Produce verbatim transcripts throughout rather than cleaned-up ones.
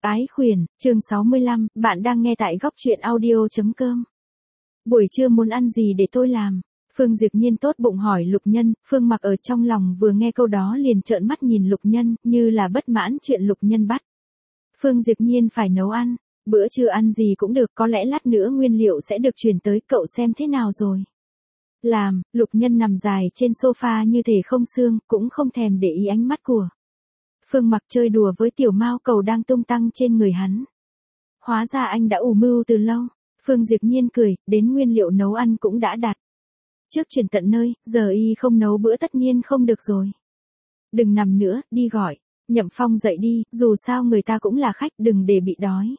Ái khuyển, chương sáu mươi lăm, bạn đang nghe tại góc truyện audio.com. Buổi trưa muốn ăn gì để tôi làm? Phương Diệp Nhiên tốt bụng hỏi Lục Nhân. Phương Mặc ở trong lòng vừa nghe câu đó liền trợn mắt nhìn Lục Nhân, như là bất mãn chuyện Lục Nhân bắt Phương Diệp Nhiên phải nấu ăn. Bữa trưa ăn gì cũng được, có lẽ lát nữa nguyên liệu sẽ được chuyển tới, cậu xem thế nào rồi. Làm. Lục Nhân nằm dài trên sofa như thể không xương, cũng không thèm để ý ánh mắt của Phương Mặc chơi đùa với tiểu mao cầu đang tung tăng trên người hắn. Hóa ra anh đã ủ mưu từ lâu. Phương Diệp Nhiên cười, đến nguyên liệu nấu ăn cũng đã đặt trước chuyển tận nơi, giờ y không nấu bữa tất nhiên không được rồi. Đừng nằm nữa, đi gọi Nhậm Phong dậy đi, dù sao người ta cũng là khách, đừng để bị đói.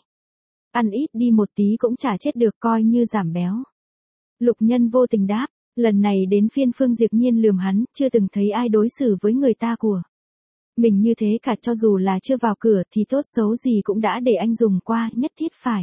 Ăn ít đi một tí cũng chả chết được, coi như giảm béo. Lục Nhân vô tình đáp, lần này đến phiên Phương Diệp Nhiên lườm hắn, chưa từng thấy ai đối xử với người ta của mình như thế cả, cho dù là chưa vào cửa thì tốt xấu gì cũng đã để anh dùng qua, nhất thiết phải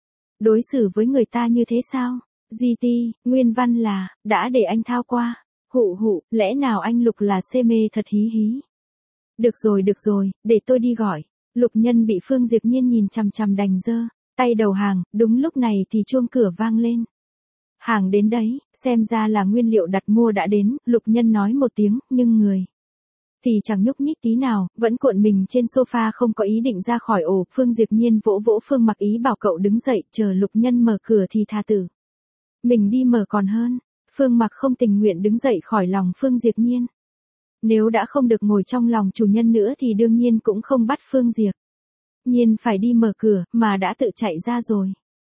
đối xử với người ta như thế sao? giê tê, nguyên văn là, đã để anh thao qua. Hụ hụ, lẽ nào anh Lục là xê mê thật hí hí. Được rồi được rồi, để tôi đi gọi. Lục Nhân bị Phương Diệp Nhiên nhìn chằm chằm đành giơ tay đầu hàng, đúng lúc này thì chuông cửa vang lên. Hàng đến đấy, xem ra là nguyên liệu đặt mua đã đến, Lục Nhân nói một tiếng, nhưng người thì chẳng nhúc nhích tí nào, vẫn cuộn mình trên sofa không có ý định ra khỏi ổ. Phương Diệp Nhiên vỗ vỗ Phương Mặc ý bảo cậu đứng dậy, chờ Lục Nhân mở cửa thì tha tử mình đi mở còn hơn. Phương Mặc không tình nguyện đứng dậy khỏi lòng Phương Diệp Nhiên. Nếu đã không được ngồi trong lòng chủ nhân nữa thì đương nhiên cũng không bắt Phương Diệp Nhiên phải đi mở cửa, mà đã tự chạy ra rồi.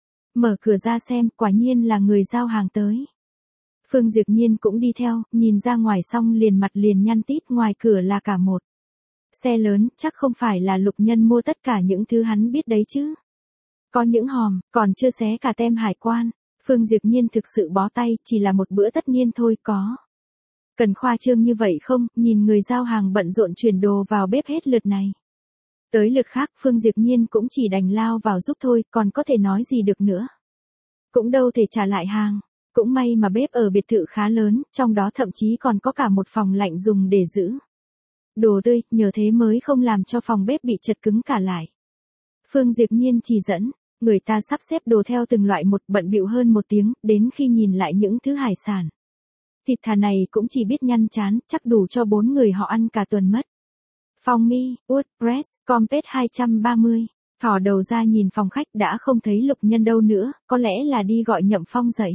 Mở cửa ra xem, quả nhiên là người giao hàng tới. Phương Diệp Nhiên cũng đi theo, nhìn ra ngoài xong liền mặt liền nhăn tít, ngoài cửa là cả một xe lớn, chắc không phải là Lục Nhân mua tất cả những thứ hắn biết đấy chứ. Có những hòm, còn chưa xé cả tem hải quan. Phương Diệp Nhiên thực sự bó tay, chỉ là một bữa tất niên thôi, có cần khoa trương như vậy không? Nhìn người giao hàng bận rộn chuyển đồ vào bếp hết lượt này tới lượt khác, Phương Diệp Nhiên cũng chỉ đành lao vào giúp thôi, còn có thể nói gì được nữa. Cũng đâu thể trả lại hàng. Cũng may mà bếp ở biệt thự khá lớn, trong đó thậm chí còn có cả một phòng lạnh dùng để giữ đồ tươi, nhờ thế mới không làm cho phòng bếp bị chật cứng cả lại. Phương Diệp Nhiên chỉ dẫn người ta sắp xếp đồ theo từng loại một, bận bịu hơn một tiếng, đến khi nhìn lại những thứ hải sản thịt thà này cũng chỉ biết nhăn chán, chắc đủ cho bốn người họ ăn cả tuần mất. Phong mi, WordPress, Compet hai trăm ba mươi. Thỏ đầu ra nhìn phòng khách, đã không thấy Lục Nhân đâu nữa, có lẽ là đi gọi Nhậm Phong dậy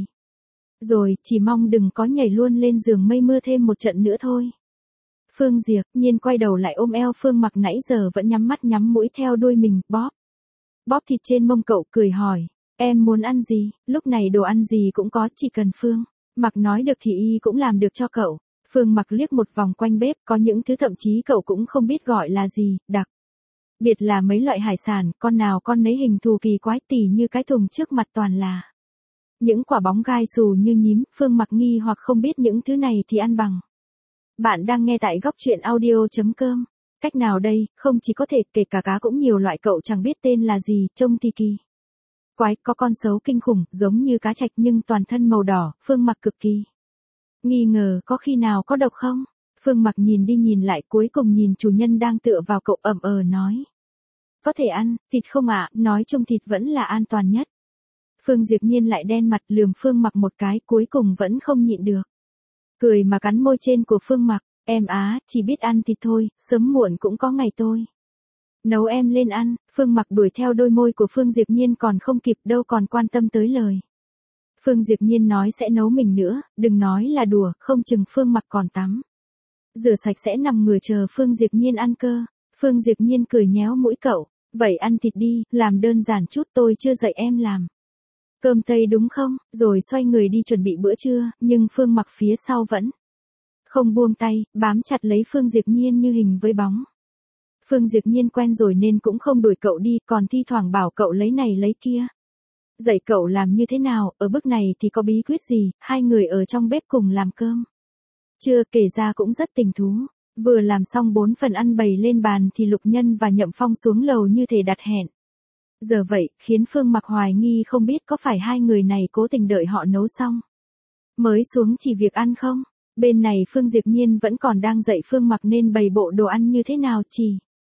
rồi, chỉ mong đừng có nhảy luôn lên giường mây mưa thêm một trận nữa thôi. Phương Diệp Nhiên quay đầu lại ôm eo Phương Mặc nãy giờ vẫn nhắm mắt nhắm mũi theo đuôi mình, bóp bóp thịt trên mông cậu, cười hỏi, em muốn ăn gì? Lúc này đồ ăn gì cũng có, chỉ cần Phương Mặc nói được thì y cũng làm được cho cậu. Phương Mặc liếc một vòng quanh bếp, có những thứ thậm chí cậu cũng không biết gọi là gì, đặc biệt là mấy loại hải sản, con nào con nấy hình thù kỳ quái, tỉ như cái thùng trước mặt toàn là những quả bóng gai xù như nhím. Phương Mặc nghi hoặc không biết những thứ này thì ăn bằng. Bạn đang nghe tại góc truyện audio.com. Cách nào đây, không chỉ có thể, kể cả cá cũng nhiều loại cậu chẳng biết tên là gì, trông thì kỳ quái, có con sấu kinh khủng, giống như cá trạch nhưng toàn thân màu đỏ. Phương Mặc cực kỳ nghi ngờ, có khi nào có độc không? Phương Mặc nhìn đi nhìn lại, cuối cùng nhìn chủ nhân đang tựa vào cậu, ậm ờ nói, có thể ăn, thịt không ạ? Nói chung thịt vẫn là an toàn nhất. Phương Diệp Nhiên lại đen mặt lườm Phương Mặc một cái, cuối cùng vẫn không nhịn được cười mà cắn môi trên của Phương Mặc. Em á, chỉ biết ăn thịt thôi, sớm muộn cũng có ngày tôi nấu em lên ăn. Phương Mặc đuổi theo đôi môi của Phương Diệp Nhiên còn không kịp đâu còn quan tâm tới lời Phương Diệp Nhiên nói sẽ nấu mình nữa, đừng nói là đùa, không chừng Phương Mặc còn tắm rửa sạch sẽ nằm ngửa chờ Phương Diệp Nhiên ăn cơ. Phương Diệp Nhiên cười nhéo mũi cậu, vậy ăn thịt đi, làm đơn giản chút, tôi chưa dạy em làm cơm tây đúng không? Rồi xoay người đi chuẩn bị bữa trưa, nhưng Phương Mặc phía sau vẫn không buông tay, bám chặt lấy Phương Diệp Nhiên như hình với bóng. Phương Diệp Nhiên quen rồi nên cũng không đuổi cậu đi, còn thi thoảng bảo cậu lấy này lấy kia, dạy cậu làm như thế nào, ở bước này thì có bí quyết gì. Hai người ở trong bếp cùng làm cơm chưa, kể ra cũng rất tình thú. Vừa làm xong bốn phần ăn bày lên bàn thì Lục Nhân và Nhậm Phong xuống lầu như thể đặt hẹn giờ vậy, khiến Phương Mặc hoài nghi không biết có phải hai người này cố tình đợi họ nấu xong mới xuống chỉ việc ăn không. Bên này Phương Diệp Nhiên vẫn còn đang dạy Phương Mặc nên bày bộ đồ ăn như thế nào, chỉ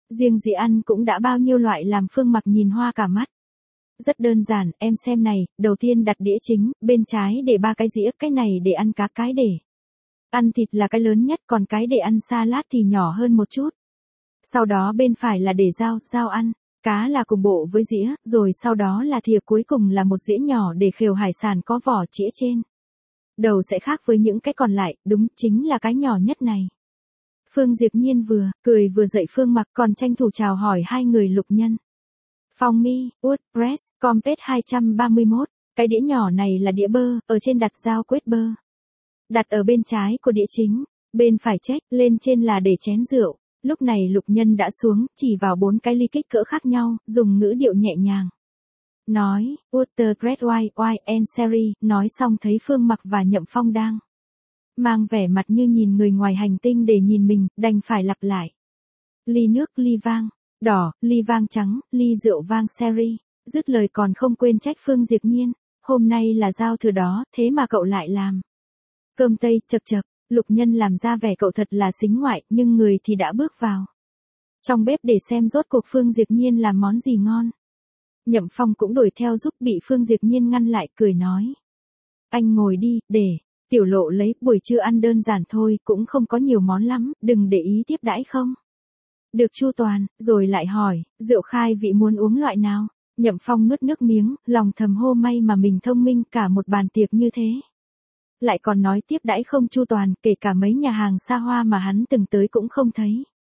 Riêng dĩa ăn cũng đã bao nhiêu loại làm Phương Mặc nhìn hoa cả mắt. Rất đơn giản, em xem này, đầu tiên đặt đĩa chính, bên trái để ba cái dĩa, cái này để ăn cá, cái để ăn thịt là cái lớn nhất, còn cái để ăn salad thì nhỏ hơn một chút. Sau đó bên phải là để rau, rau ăn, cá là cùng bộ với dĩa, rồi sau đó là thìa, cuối cùng là một dĩa nhỏ để khều hải sản có vỏ chĩa trên. Đầu sẽ khác với những cái còn lại, đúng, chính là cái nhỏ nhất này. Phương Diệp Nhiên vừa cười vừa dạy Phương Mặc, còn tranh thủ chào hỏi hai người Lục Nhân. Phong Mi, WordPress, Compet hai trăm ba mươi mốt, cái đĩa nhỏ này là đĩa bơ, ở trên đặt dao quết bơ. Đặt ở bên trái của đĩa chính, bên phải check, lên trên là để chén rượu. Lúc này Lục Nhân đã xuống, chỉ vào bốn cái ly kích cỡ khác nhau, dùng ngữ điệu nhẹ nhàng. Nói, Water Red Wine, Wine and Sherry, nói xong thấy Phương Mặc và Nhậm Phong đang mang vẻ mặt như nhìn người ngoài hành tinh để nhìn mình, đành phải lặp lại. Ly nước, ly vang đỏ, ly vang trắng, ly rượu vang sherry. Dứt lời còn không quên trách Phương Diệp Nhiên, hôm nay là giao thừa đó, thế mà cậu lại làm cơm tây, chậc chậc. Lục Nhân làm ra vẻ cậu thật là xính ngoại, nhưng người thì đã bước vào trong bếp để xem rốt cuộc Phương Diệp Nhiên làm món gì ngon. Nhậm Phong cũng đuổi theo giúp, bị Phương Diệp Nhiên ngăn lại, cười nói. Anh ngồi đi, để Tiểu Lộ lấy, buổi trưa ăn đơn giản thôi, cũng không có nhiều món lắm, đừng để ý tiếp đãi không được chu toàn, rồi lại hỏi, rượu khai vị muốn uống loại nào? Nhậm Phong nuốt nước miếng, lòng thầm hô may mà mình thông minh, cả một bàn tiệc như thế. Lại còn nói tiếp đãi không chu toàn, kể cả mấy nhà hàng xa hoa mà hắn từng tới cũng không thấy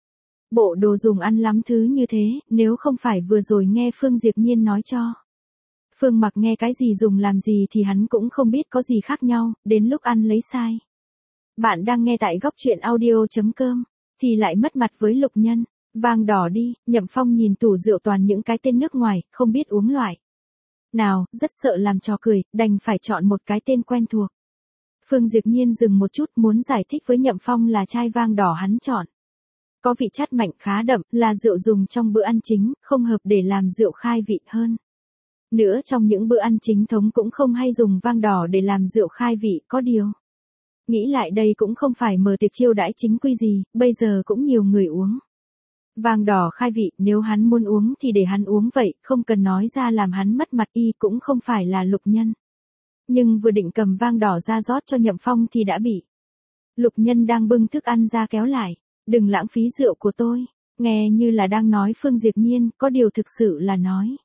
bộ đồ dùng ăn lắm thứ như thế, nếu không phải vừa rồi nghe Phương Diệp Nhiên nói cho. Phương Mặc nghe cái gì dùng làm gì thì hắn cũng không biết có gì khác nhau, đến lúc ăn lấy sai. Bạn đang nghe tại góc truyện audio chấm com, thì lại mất mặt với Lục Nhân. Vang đỏ đi, Nhậm Phong nhìn tủ rượu toàn những cái tên nước ngoài, không biết uống loại nào, rất sợ làm trò cười, đành phải chọn một cái tên quen thuộc. Phương Diệp Nhiên dừng một chút, muốn giải thích với Nhậm Phong là chai vang đỏ hắn chọn có vị chát mạnh khá đậm, là rượu dùng trong bữa ăn chính, không hợp để làm rượu khai vị hơn. Nữa trong những bữa ăn chính thống cũng không hay dùng vang đỏ để làm rượu khai vị, có điều. Nghĩ lại đây cũng không phải mở tiệc chiêu đãi chính quy gì, bây giờ cũng nhiều người uống vang đỏ khai vị, nếu hắn muốn uống thì để hắn uống vậy, không cần nói ra làm hắn mất mặt, y cũng không phải là Lục Nhân. Nhưng vừa định cầm vang đỏ ra rót cho Nhậm Phong thì đã bị Lục Nhân đang bưng thức ăn ra kéo lại. Đừng lãng phí rượu của tôi. Nghe như là đang nói Phương Diệp Nhiên, có điều thực sự là nói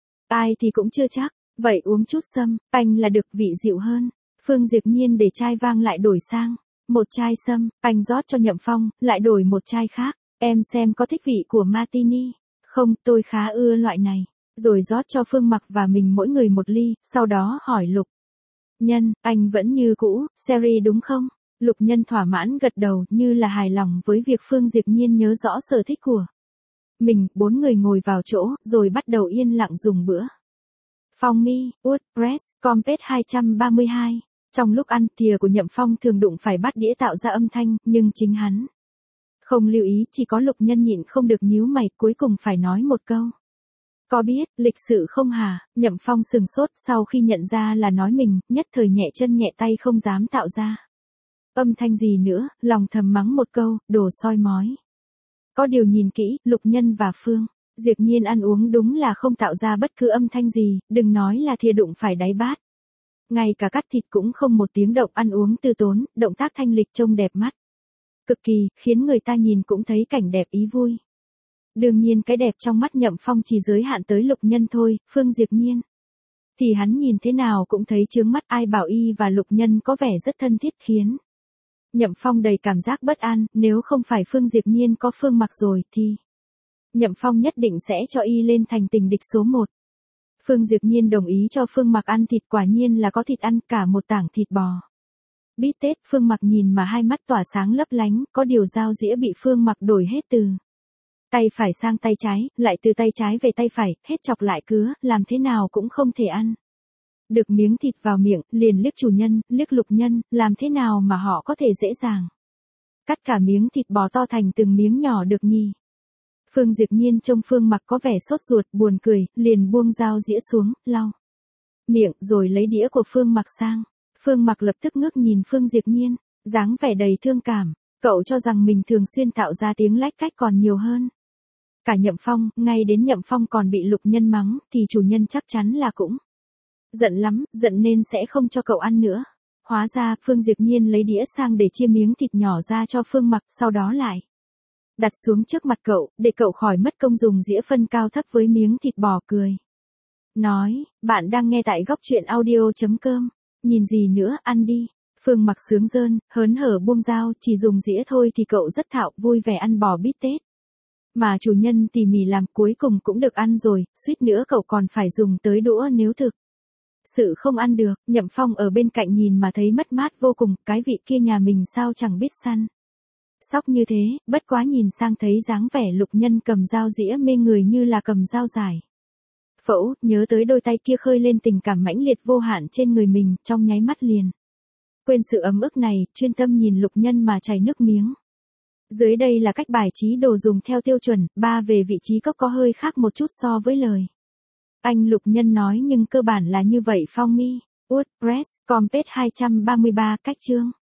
ai thì cũng chưa chắc. Vậy uống chút sâm, anh là được vị dịu hơn. Phương Diệp Nhiên để chai vang lại đổi sang một chai sâm, anh rót cho Nhậm Phong, lại đổi một chai khác. Em xem có thích vị của Martini không, tôi khá ưa loại này. Rồi rót cho Phương Mặc và mình mỗi người một ly, sau đó hỏi Lục Nhân, anh vẫn như cũ, sherry đúng không? Lục Nhân thỏa mãn gật đầu, như là hài lòng với việc Phương Diệp Nhiên nhớ rõ sở thích của mình. Bốn người ngồi vào chỗ, rồi bắt đầu yên lặng dùng bữa. Phong Mi, WordPress, Compet hai trăm ba mươi hai. Trong lúc ăn, thìa của Nhậm Phong thường đụng phải bát đĩa tạo ra âm thanh, nhưng chính hắn không lưu ý, chỉ có Lục Nhân nhịn không được nhíu mày, cuối cùng phải nói một câu. Có biết, lịch sự không hả? Nhậm Phong sừng sốt, sau khi nhận ra là nói mình, nhất thời nhẹ chân nhẹ tay không dám tạo ra âm thanh gì nữa, lòng thầm mắng một câu, đồ soi mói. Có điều nhìn kỹ, Lục Nhân và Phương Diệp Nhiên ăn uống đúng là không tạo ra bất cứ âm thanh gì, đừng nói là thìa đụng phải đáy bát. Ngay cả cắt thịt cũng không một tiếng động, ăn uống từ tốn, động tác thanh lịch trông đẹp mắt. Cực kỳ, khiến người ta nhìn cũng thấy cảnh đẹp ý vui. Đương nhiên cái đẹp trong mắt Nhậm Phong chỉ giới hạn tới Lục Nhân thôi, Phương Diệp Nhiên thì hắn nhìn thế nào cũng thấy chướng mắt, ai bảo y và Lục Nhân có vẻ rất thân thiết khiến Nhậm Phong đầy cảm giác bất an, nếu không phải Phương Diệp Nhiên có Phương Mặc rồi thì Nhậm Phong nhất định sẽ cho y lên thành tình địch số một. Phương Diệp Nhiên đồng ý cho Phương Mặc ăn thịt, quả nhiên là có thịt ăn, cả một tảng thịt bò bít tết. Phương Mặc nhìn mà hai mắt tỏa sáng lấp lánh, có điều dao dĩa bị Phương Mặc đổi hết từ tay phải sang tay trái, lại từ tay trái về tay phải, hết chọc lại cứa, làm thế nào cũng không thể ăn được miếng thịt vào miệng, liền liếc chủ nhân, liếc Lục Nhân, làm thế nào mà họ có thể dễ dàng cắt cả miếng thịt bò to thành từng miếng nhỏ được nhỉ? Phương Diệp Nhiên trông Phương Mặc có vẻ sốt ruột, buồn cười, liền buông dao dĩa xuống, lau miệng, rồi lấy đĩa của Phương Mặc sang. Phương Mặc lập tức ngước nhìn Phương Diệp Nhiên, dáng vẻ đầy thương cảm. Cậu cho rằng mình thường xuyên tạo ra tiếng lách cách còn nhiều hơn cả Nhậm Phong, ngay đến Nhậm Phong còn bị Lục Nhân mắng, thì chủ nhân chắc chắn là cũng giận lắm, giận nên sẽ không cho cậu ăn nữa. Hóa ra, Phương Diệp Nhiên lấy đĩa sang để chia miếng thịt nhỏ ra cho Phương Mặc, sau đó lại đặt xuống trước mặt cậu, để cậu khỏi mất công dùng dĩa phân cao thấp với miếng thịt bò, cười. Nói, bạn đang nghe tại góc truyện audio.com. Nhìn gì nữa, ăn đi. Phương Mặc sướng rơn, hớn hở buông dao, chỉ dùng dĩa thôi thì cậu rất thạo, vui vẻ ăn bò bít tết. Mà chủ nhân tỉ mỉ làm, cuối cùng cũng được ăn rồi, suýt nữa cậu còn phải dùng tới đũa nếu thực sự không ăn được. Nhậm Phong ở bên cạnh nhìn mà thấy mất mát vô cùng, cái vị kia nhà mình sao chẳng biết săn sóc như thế, bất quá nhìn sang thấy dáng vẻ Lục Nhân cầm dao dĩa mê người như là cầm dao dài phẫu, nhớ tới đôi tay kia khơi lên tình cảm mãnh liệt vô hạn trên người mình, trong nháy mắt liền quên sự ấm ức này, chuyên tâm nhìn Lục Nhân mà chảy nước miếng. Dưới đây là cách bài trí đồ dùng theo tiêu chuẩn, ba về vị trí cốc có hơi khác một chút so với lời anh Lục Nhân nói, nhưng cơ bản là như vậy. Phong mi, WordPress, com page hai trăm ba mươi ba, cách chương.